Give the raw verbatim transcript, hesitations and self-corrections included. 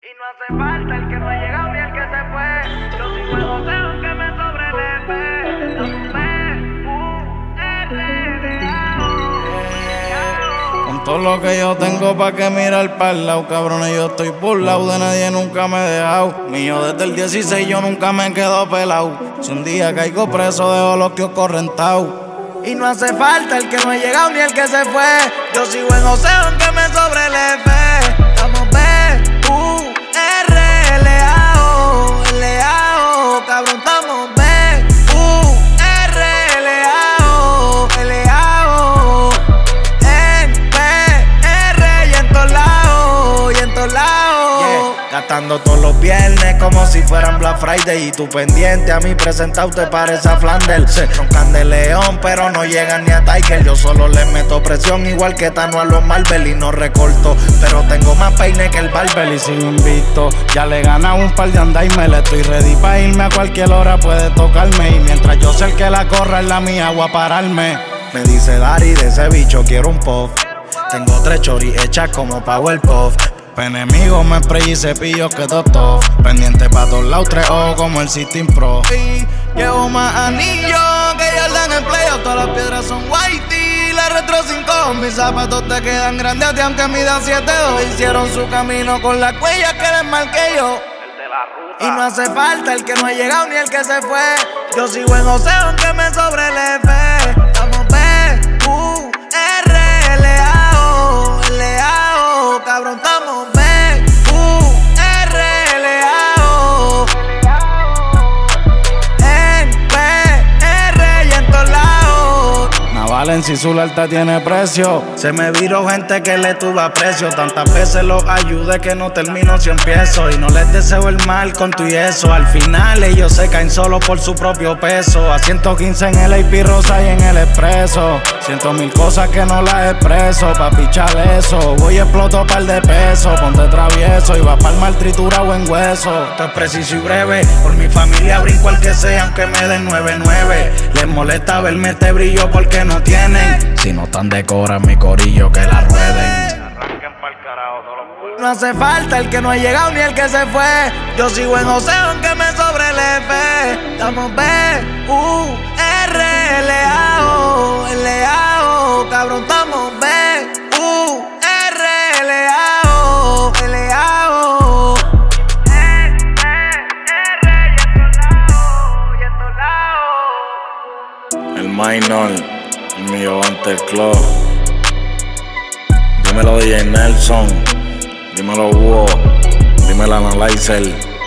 Y no hace falta el que no ha llegado ni el que se fue. Yo sigo el joseo aunque me sobrelepe. Con todo lo que yo tengo pa' que mirar para el lado, cabrones, yo estoy burlao, de nadie nunca me he dejado. Mío desde el dieciséis yo nunca me quedo pelado. Si un día caigo preso dejo los que correntados. Y no hace falta el que no ha llegado ni el que se fue. Yo sigo en joseo aunque me sobrelepe. Estamos B, U, R, L, A, O, L, A, O, cabrón, estamos B, U, R, L, A, O, L, A, O, N, P, R, y en todos lados, y en todos lados. Yeah. Gastando todos los viernes como si fueran Black Friday. Y tú pendiente a mí presentado te parece a Flanders. Se roncan de León pero no llegan ni a Tiger. Yo solo le meto presión igual que Tano a los Marvel. Y no recorto, pero tengo más peine que el barber. Y sigo invicto, ya le gana un par de andaime. Le estoy ready pa' irme a cualquier hora, puede tocarme. Y mientras yo sé el que la corra es la mía, voy a pararme. Me dice Dari, de ese bicho quiero un puff. Tengo tres choris hechas como Powerpuff. Pa' enemigos me spray y cepillos que todo. Pendiente pa' todos lados, tres ojos como el System Pro. Y llevo más anillos que Jordan en playoff. Todas las piedras son whitey, la retro cinco. Mis zapatos te quedan grandes a ti aunque midan siete dos. Hicieron su camino con las huellas que les marqué yo. Y no hace falta el que no ha llegado ni el que se fue. Yo sigo en joseo aunque me sobrelepe. Estamos B, U, R, L, A, O, L, A, O, cabrón, estamos B, U, R, L, A, O, N, P, R, y en todos lados. Naval en si su lealtad tiene precio. Se me viró gente que le tuve aprecio. Tantas veces los ayudé que no termino si empiezo. Y no les deseo el mal con tu y eso. Al final ellos se caen solo por su propio peso. A ciento quince en el A P Rosa y en el Expreso. Ciento mil cosas que no las expreso. Pa' pichar eso, voy y exploto par de pesos. Ponte travieso y va pa'l mal triturado en hueso. Esto es preciso y breve. Por mi familia brinco al que sea aunque me den nueve nueve. Les molesta verme este brillo porque no tienen. Si no están de cora en mi corillo que la rueden. Arranquen pa'l carajo todos los pueblos. No hace falta el que no ha llegado ni el que se fue. Yo sigo en joseo aunque me sobrelepe. Estamos B, U, R, L, A, O, L, A, O, cabrón, estamos B, U, R, L, A, O, L, A, O, N, P, R, y en todos lados, y en todos lados. El minor, el mío ante el club. Dímelo D J Nelson, dímelo Hugo, dímelo Analyzer.